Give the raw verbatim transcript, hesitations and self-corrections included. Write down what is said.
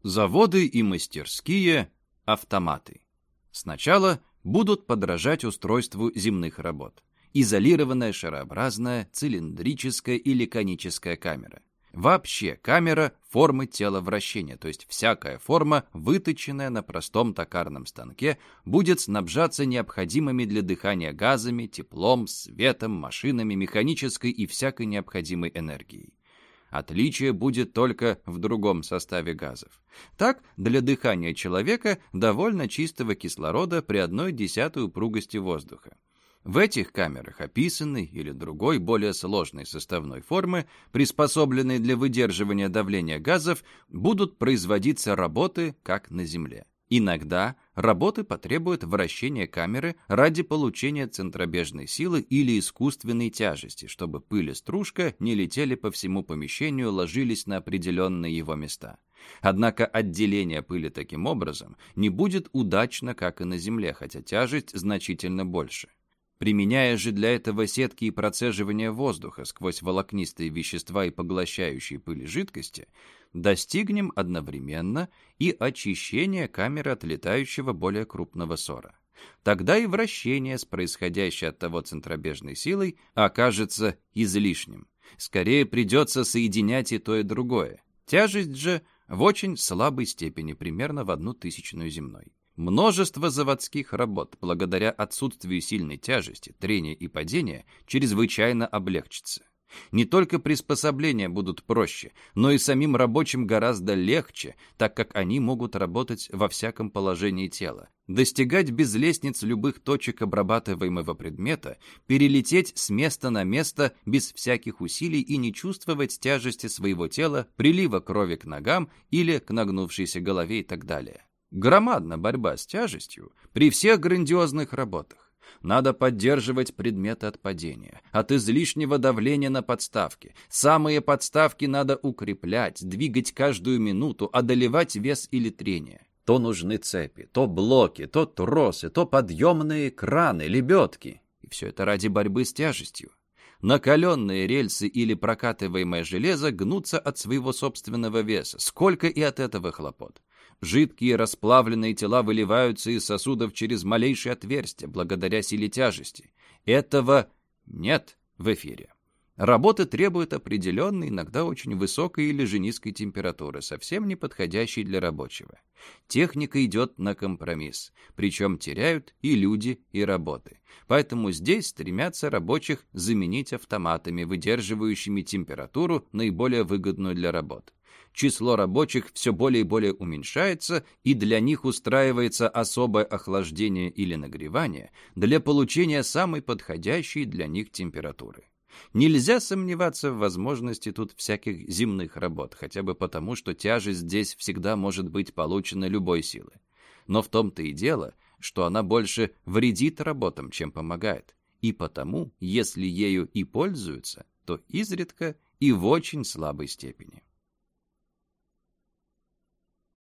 Заводы и мастерские – автоматы. Сначала будут подражать устройству земных работ. Изолированная шарообразная, цилиндрическая или коническая камера. Вообще камера формы тела вращения, то есть всякая форма, выточенная на простом токарном станке, будет снабжаться необходимыми для дыхания газами, теплом, светом, машинами, механической и всякой необходимой энергией. Отличие будет только в другом составе газов. Так, для дыхания человека довольно чистого кислорода при одной десятой упругости воздуха. В этих камерах описанной или другой более сложной составной формы, приспособленной для выдерживания давления газов, будут производиться работы, как на Земле. Иногда работы потребуют вращения камеры ради получения центробежной силы или искусственной тяжести, чтобы пыль и стружка не летели по всему помещению, ложились на определенные его места. Однако отделение пыли таким образом не будет удачно, как и на Земле, хотя тяжесть значительно больше. Применяя же для этого сетки и процеживания воздуха сквозь волокнистые вещества и поглощающие пыль жидкости, достигнем одновременно и очищения камеры от летающего более крупного ссора. Тогда и вращение с происходящей от того центробежной силой окажется излишним. Скорее придется соединять и то, и другое. Тяжесть же в очень слабой степени, примерно в одну тысячную земной. Множество заводских работ, благодаря отсутствию сильной тяжести, трения и падения, чрезвычайно облегчится. Не только приспособления будут проще, но и самим рабочим гораздо легче, так как они могут работать во всяком положении тела, достигать без лестниц любых точек обрабатываемого предмета, перелететь с места на место без всяких усилий и не чувствовать тяжести своего тела, прилива крови к ногам или к нагнувшейся голове и так далее. Громадна борьба с тяжестью при всех грандиозных работах. Надо поддерживать предметы от падения, от излишнего давления на подставки. Самые подставки надо укреплять, двигать каждую минуту, одолевать вес или трение. То нужны цепи, то блоки, то тросы, то подъемные краны, лебедки. И все это ради борьбы с тяжестью. Накаленные рельсы или прокатываемое железо гнутся от своего собственного веса. Сколько и от этого хлопот. Жидкие расплавленные тела выливаются из сосудов через малейшее отверстие, благодаря силе тяжести. Этого нет в эфире. Работы требуют определенной, иногда очень высокой или же низкой температуры, совсем не подходящей для рабочего. Техника идет на компромисс, причем теряют и люди, и работы. Поэтому здесь стремятся рабочих заменить автоматами, выдерживающими температуру, наиболее выгодную для работ. Число рабочих все более и более уменьшается, и для них устраивается особое охлаждение или нагревание для получения самой подходящей для них температуры. Нельзя сомневаться в возможности тут всяких земных работ, хотя бы потому, что тяжесть здесь всегда может быть получена любой силы. Но в том-то и дело, что она больше вредит работам, чем помогает. И потому, если ею и пользуются, то изредка и в очень слабой степени.